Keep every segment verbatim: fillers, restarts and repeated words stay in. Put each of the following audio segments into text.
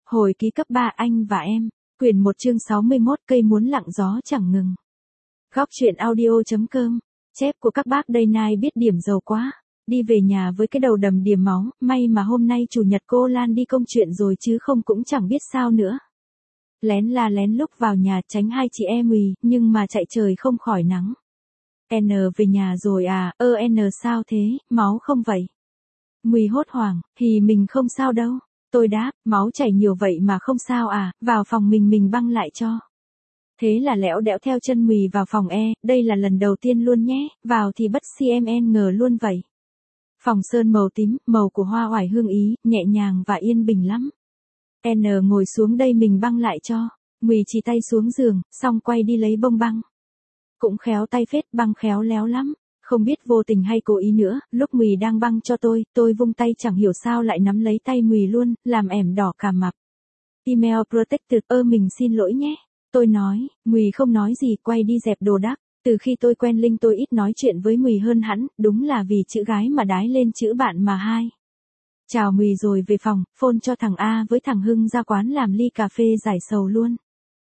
Hồi ký cấp ba anh và em, quyển một chương sáu mươi mốt cây muốn lặng gió chẳng ngừng. Góc truyện audio.com, chép của các bác đây nai biết điểm giàu quá. Đi về nhà với cái đầu đầm đìa máu, may mà hôm nay chủ nhật cô Lan đi công chuyện rồi chứ không cũng chẳng biết sao nữa. Lén la lén lúc vào nhà tránh hai chị em Mùi, nhưng mà chạy trời không khỏi nắng. N về nhà rồi à, ơ N sao thế, máu không vậy? Mùi hốt hoảng, thì mình không sao đâu. Tôi đáp, máu chảy nhiều vậy mà không sao à, vào phòng mình mình băng lại cho. Thế là lẽo đẽo theo chân Mùi vào phòng E, đây là lần đầu tiên luôn nhé, vào thì bất cmn ngờ luôn vậy. Phòng sơn màu tím, màu của hoa oải hương Ý, nhẹ nhàng và yên bình lắm. N ngồi xuống đây mình băng lại cho. Mùi chỉ tay xuống giường, xong quay đi lấy bông băng. Cũng khéo tay phết, băng khéo léo lắm. Không biết vô tình hay cố ý nữa, lúc Mùi đang băng cho tôi, tôi vung tay chẳng hiểu sao lại nắm lấy tay Mùi luôn, làm ẻm đỏ cả mặt. Email protected, ơ mình xin lỗi nhé. Tôi nói, Mùi không nói gì, quay đi dẹp đồ đạc. Từ khi tôi quen Linh tôi ít nói chuyện với Mùi hơn hẳn, đúng là vì chữ gái mà đái lên chữ bạn mà hai. Chào Mùi rồi về phòng, phone cho thằng A với thằng Hưng ra quán làm ly cà phê giải sầu luôn.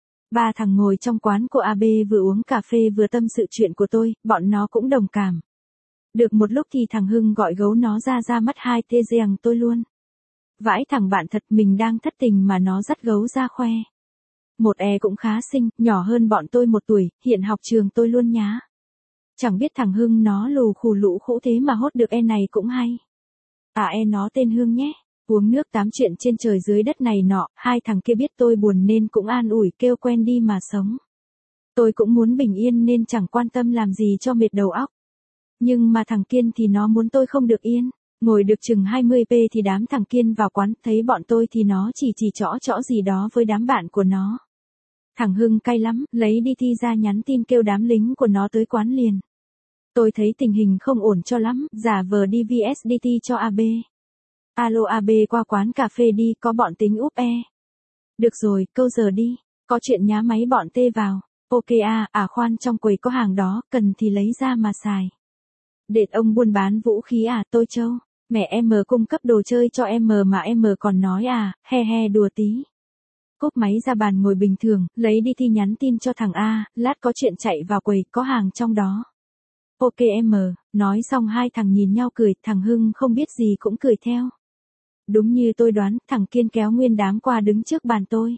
Ba thằng ngồi trong quán của a bê vừa uống cà phê vừa tâm sự chuyện của tôi, bọn nó cũng đồng cảm. Được một lúc thì thằng Hưng gọi gấu nó ra ra mắt hai tê giềng tôi luôn. Vãi thằng bạn thật, mình đang thất tình mà nó dắt gấu ra khoe. Một E cũng khá xinh, nhỏ hơn bọn tôi một tuổi, hiện học trường tôi luôn nhá. Chẳng biết thằng Hưng nó lù khù lũ khũ thế mà hốt được E này cũng hay. À E nó tên Hương nhé. Uống nước tám chuyện trên trời dưới đất này nọ, hai thằng kia biết tôi buồn nên cũng an ủi kêu quen đi mà sống. Tôi cũng muốn bình yên nên chẳng quan tâm làm gì cho mệt đầu óc. Nhưng mà thằng Kiên thì nó muốn tôi không được yên. Ngồi được chừng hai mươi phút thì đám thằng Kiên vào quán, thấy bọn tôi thì nó chỉ chỉ chõ chõ gì đó với đám bạn của nó. Thằng Hưng cay lắm, lấy đi thi ra nhắn tin kêu đám lính của nó tới quán liền. Tôi thấy tình hình không ổn cho lắm, giả vờ đi vê ét đê tê cho a bê. Alo a bê qua quán cà phê đi, có bọn tính úp E. Được rồi, câu giờ đi, có chuyện nhá máy bọn tê vào. Ok à, à khoan trong quầy có hàng đó, cần thì lấy ra mà xài. Đệt ông buôn bán vũ khí à, tôi Châu. Mẹ em cung cấp đồ chơi cho em mà em còn nói à, he he đùa tí. Cúp máy ra bàn ngồi bình thường, lấy đi thi nhắn tin cho thằng A, lát có chuyện chạy vào quầy, có hàng trong đó. Ok em, nói xong hai thằng nhìn nhau cười, thằng Hưng không biết gì cũng cười theo. Đúng như tôi đoán, thằng Kiên kéo nguyên đám qua đứng trước bàn tôi.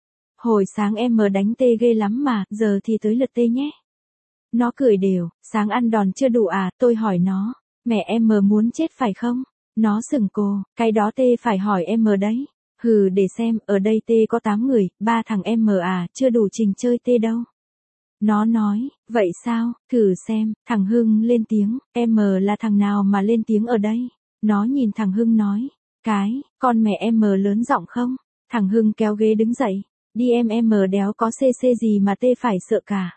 Hồi sáng em đánh tê ghê lắm mà, giờ thì tới lượt tê nhé. Nó cười đều, sáng ăn đòn chưa đủ à, tôi hỏi nó, mẹ em muốn chết phải không? Nó sừng cô, cái đó tê phải hỏi em đấy. Hừ để xem, ở đây tê có tám người, ba thằng em à, chưa đủ trình chơi tê đâu. Nó nói, vậy sao, thử xem, thằng Hưng lên tiếng, em là thằng nào mà lên tiếng ở đây? Nó nhìn thằng Hưng nói, cái, con mẹ em lớn giọng không? Thằng Hưng kéo ghế đứng dậy, đi em em đéo có xê xê gì mà tê phải sợ cả.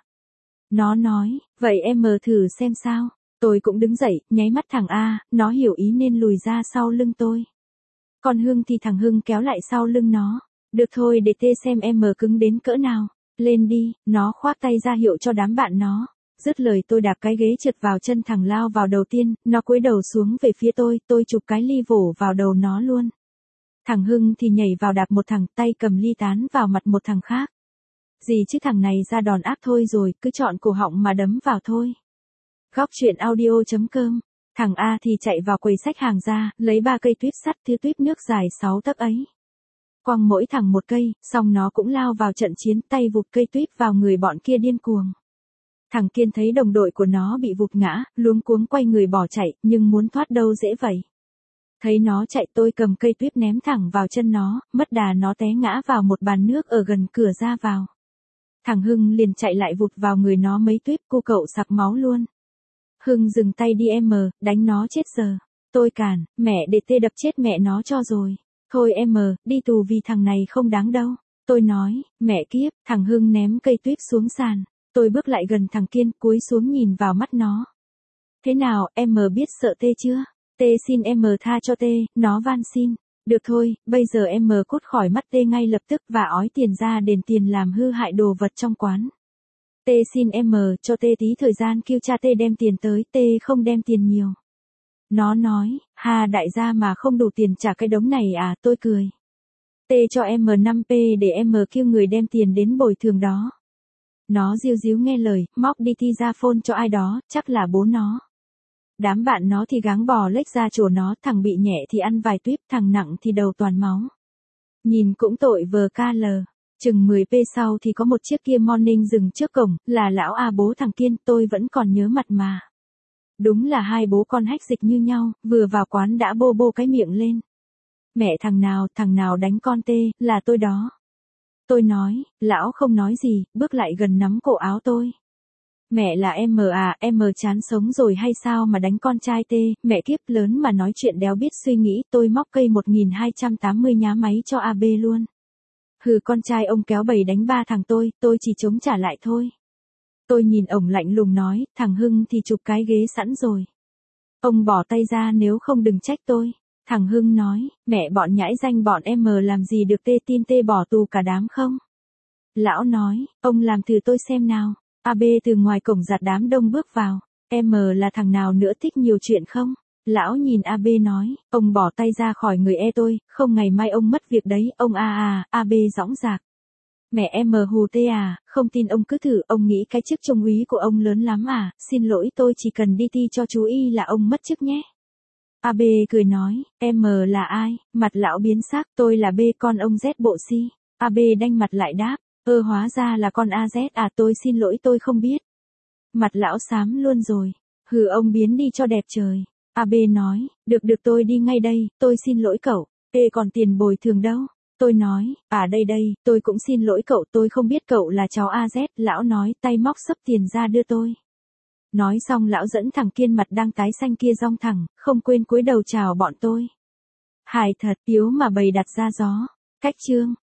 Nó nói, vậy em thử xem sao. Tôi cũng đứng dậy, nháy mắt thằng A, nó hiểu ý nên lùi ra sau lưng tôi. Còn Hưng thì thằng Hưng kéo lại sau lưng nó. Được thôi để tê xem em cứng đến cỡ nào. Lên đi, nó khoác tay ra hiệu cho đám bạn nó. Dứt lời tôi đạp cái ghế trượt vào chân thằng lao vào đầu tiên, nó cúi đầu xuống về phía tôi, tôi chụp cái ly vỗ vào đầu nó luôn. Thằng Hưng thì nhảy vào đạp một thằng, tay cầm ly tán vào mặt một thằng khác. Gì chứ thằng này ra đòn áp thôi rồi, cứ chọn cổ họng mà đấm vào thôi. Góc truyện audio.com. Thằng A thì chạy vào quầy xách hàng ra, lấy ba cây tuyếp sắt thứ tuyếp nước dài sáu tấc ấy. Quăng mỗi thằng một cây, xong nó cũng lao vào trận chiến, tay vụt cây tuyếp vào người bọn kia điên cuồng. Thằng Kiên thấy đồng đội của nó bị vụt ngã, luống cuống quay người bỏ chạy, nhưng muốn thoát đâu dễ vậy. Thấy nó chạy tôi cầm cây tuyếp ném thẳng vào chân nó, mất đà nó té ngã vào một bàn nước ở gần cửa ra vào. Thằng Hưng liền chạy lại vụt vào người nó mấy tuyếp, cô cậu sặc máu luôn. Hưng dừng tay đi em, đánh nó chết giờ. Tôi cản, mẹ để tê đập chết mẹ nó cho rồi. Thôi em, đi tù vì thằng này không đáng đâu. Tôi nói, mẹ kiếp, thằng Hưng ném cây tuyếp xuống sàn. Tôi bước lại gần thằng Kiên, cúi xuống nhìn vào mắt nó. Thế nào, em biết sợ tê chưa? Tê xin em tha cho tê, nó van xin. Được thôi, bây giờ em cút khỏi mắt tê ngay lập tức và ói tiền ra đền tiền làm hư hại đồ vật trong quán. Tê xin em cho tê tí thời gian kêu cha tê đem tiền tới, tê không đem tiền nhiều. Nó nói, ha đại gia mà không đủ tiền trả cái đống này à, tôi cười. T cho em năm p để em kêu người đem tiền đến bồi thường đó. Nó díu díu nghe lời, móc đi thi ra phone cho ai đó, chắc là bố nó. Đám bạn nó thì gắng bò lếch ra chùa nó, thằng bị nhẹ thì ăn vài tuyếp, thằng nặng thì đầu toàn máu. Nhìn cũng tội vờ ca lờ. Chừng mười phút sau thì có một chiếc Kia Morning dừng trước cổng, là lão A bố thằng Kiên, tôi vẫn còn nhớ mặt mà. Đúng là hai bố con hách dịch như nhau, vừa vào quán đã bô bô cái miệng lên. Mẹ thằng nào, thằng nào đánh con tê, là tôi đó. Tôi nói, lão không nói gì, bước lại gần nắm cổ áo tôi. Mẹ là em à, em chán sống rồi hay sao mà đánh con trai tê, mẹ kiếp lớn mà nói chuyện đéo biết suy nghĩ, tôi móc cây một nghìn hai trăm tám mươi nhá máy cho a bê luôn. Hừ, con trai ông kéo bầy đánh ba thằng tôi, tôi chỉ chống trả lại thôi. Tôi nhìn ổng lạnh lùng nói, thằng Hưng thì chụp cái ghế sẵn rồi. Ông bỏ tay ra, nếu không đừng trách tôi. Thằng Hưng nói, mẹ bọn nhãi danh bọn em làm gì được tê, tin tê bỏ tù cả đám không? Lão nói, ông làm thử tôi xem nào. a bê từ ngoài cổng giặt đám đông bước vào. Em là thằng nào nữa thích nhiều chuyện không? Lão nhìn a bê nói, ông bỏ tay ra khỏi người e tôi, không ngày mai ông mất việc đấy, ông a à, a bê dõng dạc. Mẹ em hù tê à, không tin ông cứ thử, ông nghĩ cái chức trung úy của ông lớn lắm à, xin lỗi tôi chỉ cần đi thi cho chú y là ông mất chức nhé. a bê cười nói, em là ai? Mặt lão biến sắc, tôi là B con ông Z bộ si. a bê đanh mặt lại đáp, ơ hóa ra là con a zét à, tôi xin lỗi tôi không biết. Mặt lão xám luôn rồi, hừ ông biến đi cho đẹp trời. a bê nói, được được tôi đi ngay đây, tôi xin lỗi cậu, ê còn tiền bồi thường đâu? Tôi nói, à đây đây, tôi cũng xin lỗi cậu, tôi không biết cậu là cháu a zét, lão nói tay móc xấp tiền ra đưa tôi. Nói xong lão dẫn thằng Kiên mặt đang tái xanh kia rong thẳng, không quên cúi đầu chào bọn tôi. Hài thật, yếu mà bầy đặt ra gió. Cách chương.